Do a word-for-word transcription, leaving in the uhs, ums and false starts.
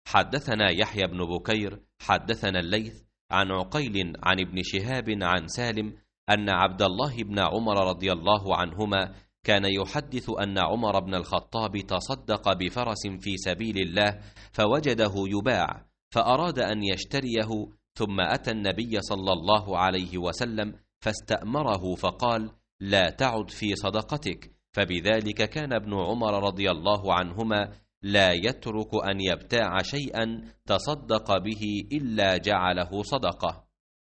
حدثنا يحيى بن بكير حدثنا الليث عن عقيل عن ابن شهاب عن سالم أن عبد الله بن عمر رضي الله عنهما كان يحدث أن عمر بن الخطاب تصدق بفرس في سبيل الله فوجده يباع فأراد أن يشتريه، ثم أتى النبي صلى الله عليه وسلم فاستأمره فقال: لا تعد في صدقتك. فبذلك كان ابن عمر رضي الله عنهما لا يترك أن يبتاع شيئا تصدق به إلا جعله صدقة.